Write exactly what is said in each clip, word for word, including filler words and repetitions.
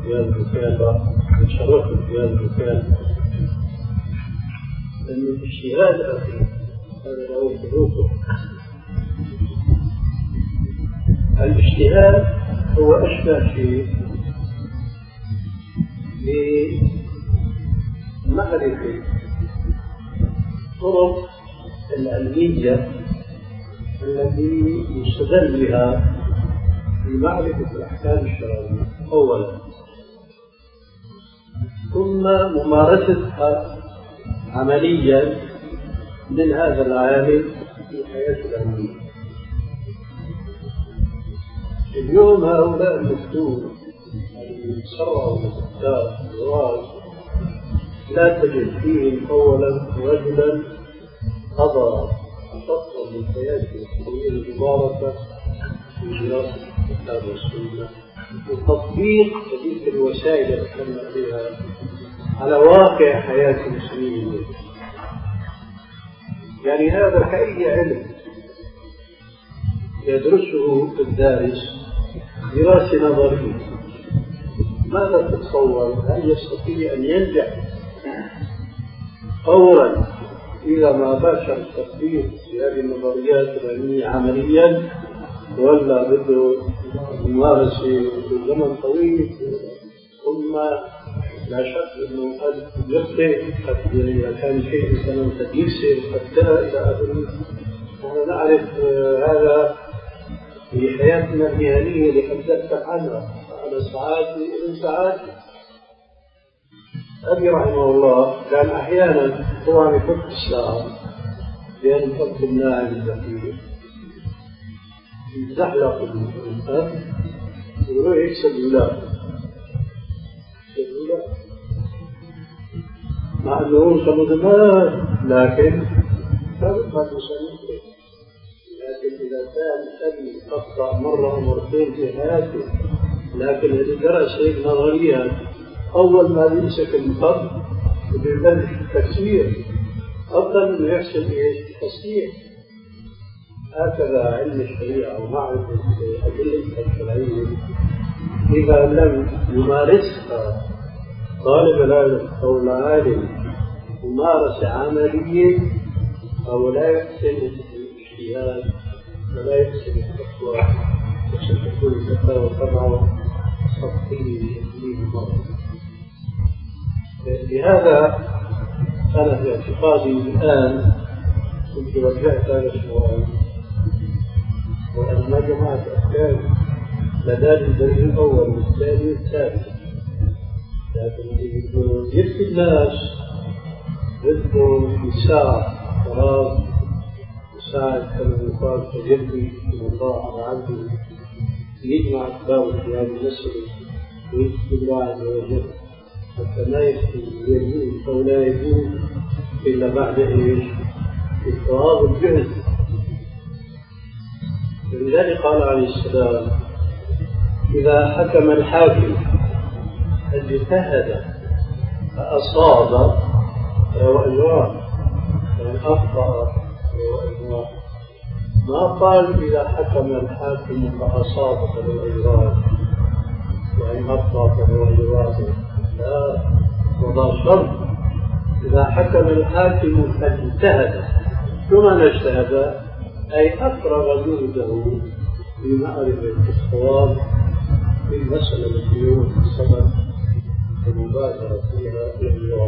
في هذا المكان وشرفت في هذا المكان، لأن الاجتهاد أخي هذا له حدوثه. الاجتهاد هو أشبه شيء بمعرفة طرق العلمية التي يستدل بها لمعرفة الأحكام الشرعية أولا، ثم ممارستها عمليا من هذا العالم في حياة العلمية. اليوم هؤلاء المفتون الذين شرعوا الاستفتاء الزواج لا تجد فيهم أولا رجلا قضى فترة من حياته الطويلة المباركة في دراسة الكتاب والسنة وتطبيق تلك الوسائل التي تم عليها على واقع حياة المسلمين. يعني هذا كأي علم يدرسه الدارس دراسة نظرية، ماذا تتصور؟ هل يستطيع أن ينجح فورا إذا ما باشر التطبيق في هذه النظريات العلمية عمليا، ولا بده ممارسة بزمن طويل؟ ثم لا شك أنه قد يخطئ، قد إذا كان شيء مثلا قد يكسر، قد إلى آخره. نحن نعرف هذا في حياتنا المهنية اللي حدثت عنها. أنا ساعات من ساعات أبي رحمه الله كان أحيانا طبعا يفك الساعة لأن يفك الناعم الذكي يتزحلق الإنسان ويروح يكسب الولاء مع أنه هو زمان، لكن فقط ما تسميه. لكن إذا كان أبي أخطأ مرة أو مرتين في حياته، لكن اللي درس هيك نظريات أول ما يمسك المخط بيبلش التكسير أفضل من يحسن التصحيح. هكذا علم الشريعة ومعرفة أدلتها الشرعية إذا لم يمارسها طالب العلم أو العالم ممارسة عملية أو لا يحسن الاجتهاد ولا يحسن الفتوى، وستكون الفتاوى طبعا سطحية بشكل مرة. لهذا أنا في اعتقادي الآن كنت وجهت هذا السؤال، وأنا ما جمعت أفكار لدى الدليل الأول والثاني والثالث، لكن يفتي الناس بده يساعد فراغ يساعد كما يقال تجري من الله على عبده يجمع أسبابه في هذه المسألة ويكتب الله عز وجل حتى لا يجوز أو لا يجوز إلا بعد إيش؟ إفراغ الجهد. لذلك قال عليه السلام: إذا حكم الحاكم اجتهد فأصاب فهو أجران، وإن أخطأ فهو أجران. ما قال إذا حكم الحاكم فأصاب فهو أجران وإن أخطأ فهو أجران، لا، وضع شرط. إذا حكم الحاكم فاجتهد، ثم اجتهد أي أفرغ جهده في معرفة الصواب في المسألة التي هو السبب المبادرة فيها بالجواب.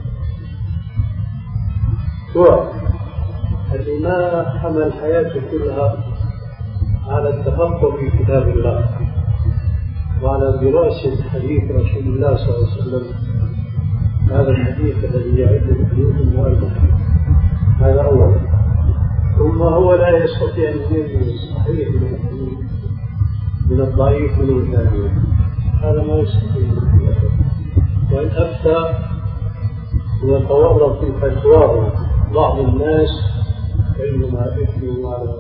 اللي ما حمل حياته كلها على التفقه في كتاب الله وعلى دراسة حديث رسول الله صلى الله عليه وسلم، هذا الحديث الذي يعد حديث المؤلف، هذا أولا. ثم هو لا يستطيع أن يميز من الصحيح من الحديث من الضعيف من الثاني، هذا ما يستطيع. وإن أفتى ويتورط في فتواه بعض الناس فإنما إثمه على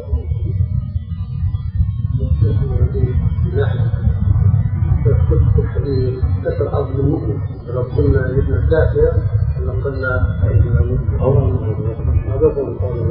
نحن كنت الحديث كثر عظم المؤمن. لو قلنا ابن الكافر لو قلنا هذا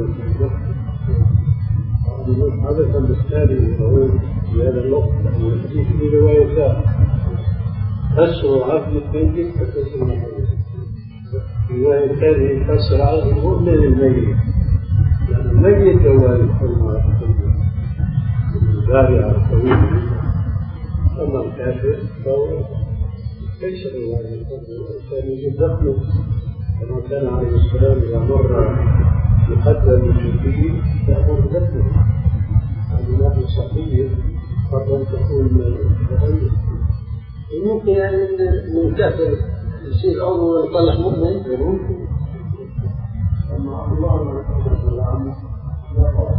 هذا كان بالتالي يقول في هذا الوقت الحديث في روايتان، كسر عظم الميت ككسر الحي. في رواية ثانية كسر عظم المؤمن الميت، لأن الميت هو الحمى البارعة الطويلة، أما الكافر فهو ليس بوالد كان يجب دفنه كما كان عليه السلام إذا مر يقدم الجبريل يأمر بدفنه. هذه ناحية صحية قبل أن تكون مغيرة. ممكن يعني من كافر يصير عضو ويطلع مؤمن؟ ممكن. أما الله ما يقدر